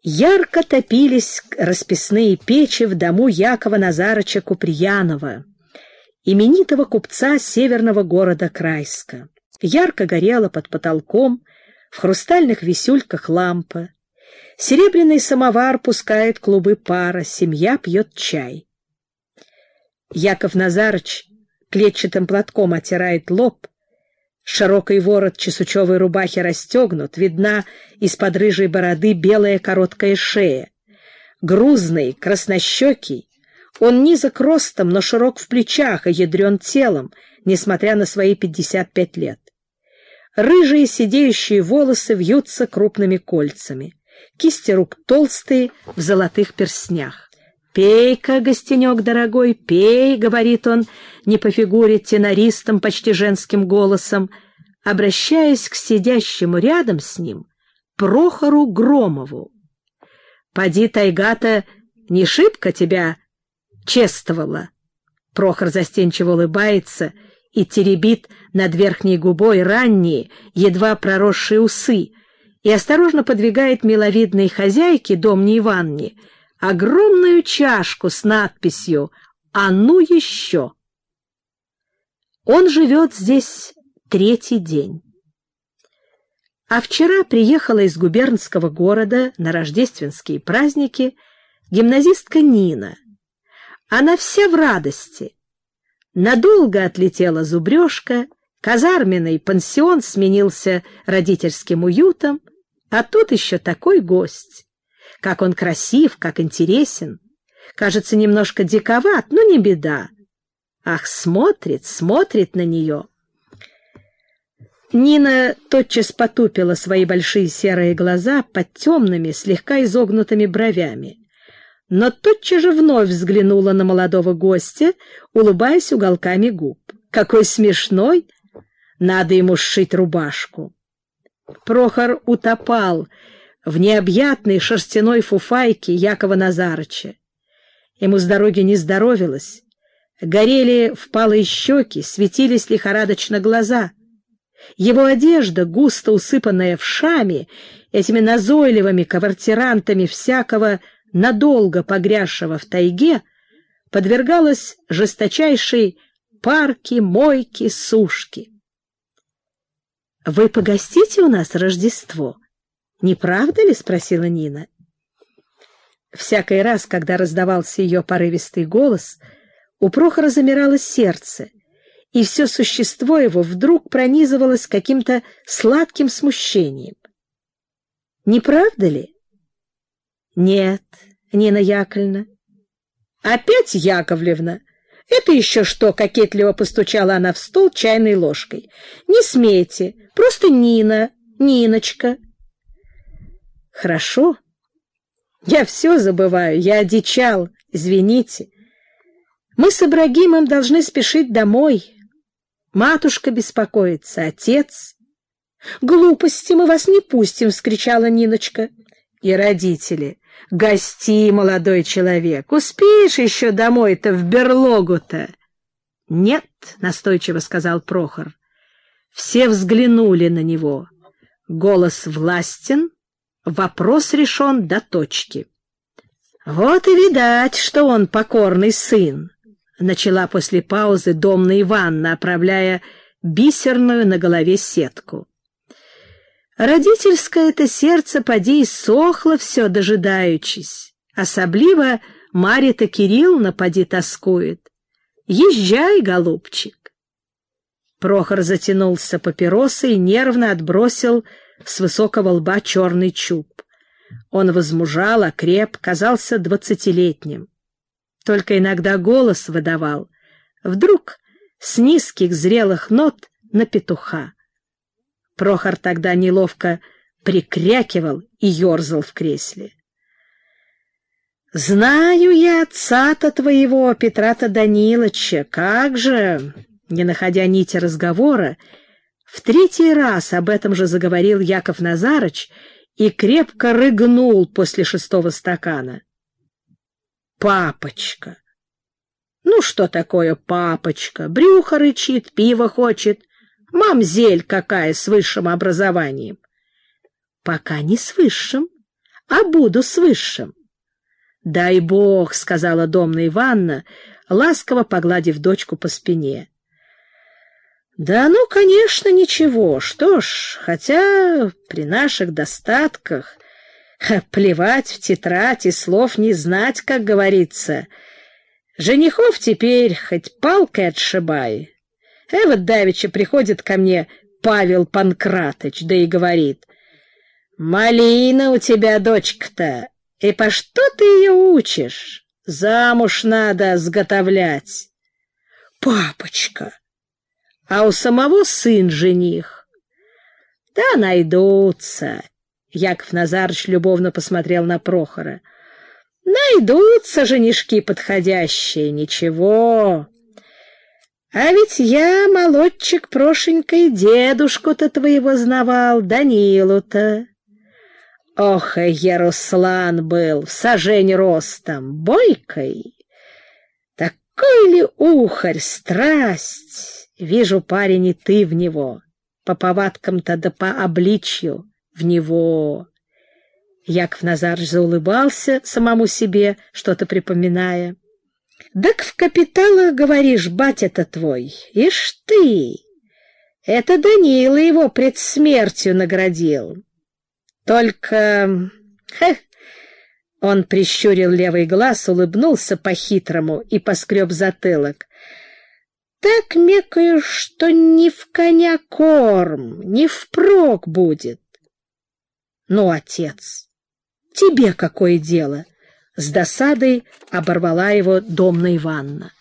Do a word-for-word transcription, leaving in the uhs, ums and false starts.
Ярко топились расписные печи в дому Якова Назарыча Куприянова, именитого купца северного города Крайска. Ярко горела под потолком в хрустальных висюльках лампа. Серебряный самовар пускает клубы пара, семья пьет чай. Яков Назарыч клетчатым платком отирает лоб, широкий ворот чесучевой рубахи расстегнут, видна из-под рыжей бороды белая короткая шея. Грузный, краснощекий, он низок ростом, но широк в плечах и ядрен телом, несмотря на свои пятьдесят пять лет. Рыжие сидеющие волосы вьются крупными кольцами. Кисти рук толстые, в золотых перстнях. «Пей-ка, гостенек дорогой, пей», — говорит он, не по фигуре, тенористом, почти женским голосом, обращаясь к сидящему рядом с ним Прохору Громову. «Поди, тайга-то, не шибко тебя чествовала». Прохор застенчиво улыбается и теребит над верхней губой ранние, едва проросшие усы, и осторожно подвигает миловидной хозяйке, Домне Ивановне, огромную чашку с надписью «А ну еще!». Он живет здесь третий день. А вчера приехала из губернского города на рождественские праздники гимназистка Нина. Она вся в радости. Надолго отлетела зубрежка, казарменный пансион сменился родительским уютом, а тут еще такой гость. Как он красив, как интересен. Кажется, немножко диковат, но не беда. Ах, смотрит, смотрит на нее. Нина тотчас потупила свои большие серые глаза под темными, слегка изогнутыми бровями, но тотчас же вновь взглянула на молодого гостя, улыбаясь уголками губ. Какой смешной! Надо ему сшить рубашку. Прохор утопал в необъятной шерстяной фуфайке Якова Назарыча. Ему с дороги не здоровилось. Горели впалые щеки, светились лихорадочно глаза. Его одежда, густо усыпанная вшами, этими назойливыми квартирантами всякого надолго погрязшего в тайге, подвергалась жесточайшей парке, мойке, сушке. — Вы погостите у нас Рождество? Не правда ли? — спросила Нина. Всякий раз, когда раздавался ее порывистый голос, у Прохора замирало сердце, и все существо его вдруг пронизывалось каким-то сладким смущением. Не правда ли? — Нет, Нина Яковлевна. — Опять Яковлевна? Это еще что? — кокетливо постучала она в стол чайной ложкой. — Не смейте, просто Нина, Ниночка. — Хорошо. Я все забываю, я одичал, извините. Мы с Ибрагимом должны спешить домой. Матушка беспокоится, отец. — Глупости, мы вас не пустим! — вскричала Ниночка. — И родители. — Гости, молодой человек, успеешь еще домой-то, в берлогу-то? — Нет, — настойчиво сказал Прохор. Все взглянули на него. Голос властен, вопрос решен до точки. — Вот и видать, что он покорный сын, — начала после паузы Домна Ивановна, оправляя бисерную на голове сетку. Родительское-то сердце поди и сохло все, дожидаючись. Особливо Марья-то Кирилловна поди тоскует. Езжай, голубчик. Прохор затянулся папиросой и нервно отбросил с высокого лба черный чуб. Он возмужал, окреп, казался двадцатилетним. Только иногда голос выдавал, вдруг с низких зрелых нот на петуха. Прохор тогда неловко прикрякивал и ерзал в кресле. «Знаю я отца-то твоего, Петра-то Данилыча, как же!» Не находя нити разговора, в третий раз об этом же заговорил Яков Назарыч и крепко рыгнул после шестого стакана. «Папочка!» «Ну что такое папочка? Брюхо рычит, пиво хочет. Мамзель какая с высшим образованием!» «Пока не с высшим, а буду с высшим. «Дай бог», — сказала Домна Ивановна, ласково погладив дочку по спине. «Да ну, конечно, ничего. Что ж, хотя при наших достатках плевать в тетрадь и слов не знать, как говорится. Женихов теперь хоть палкой отшибай. Э, вот давеча приходит ко мне Павел Панкратыч, да и говорит: «Малина у тебя, дочка-то, и по что ты ее учишь? Замуж надо сготовлять». «Папочка, а у самого сын жених». «Да найдутся». Яков Назарыч любовно посмотрел на Прохора. «Найдутся женишки подходящие, ничего. А ведь я, молодчик Прошенька, и дедушку-то твоего знавал, Данилу-то. Ох, и Яруслан был, в сажень ростом, бойкой. Такой ли ухарь, страсть! Вижу, парень, и ты в него, по повадкам-то да по обличью в него». Яков Назарыч заулыбался самому себе, что-то припоминая. «Так в капиталах, говоришь, батя-то твой, ишь ты! Это Данила его пред смертью наградил. Только... Хе!» Он прищурил левый глаз, улыбнулся по-хитрому и поскреб затылок. «Так мекаю, что не в коня корм, не впрок будет». «Ну, отец, тебе какое дело?» — с досадой оборвала его Домна Ивановна.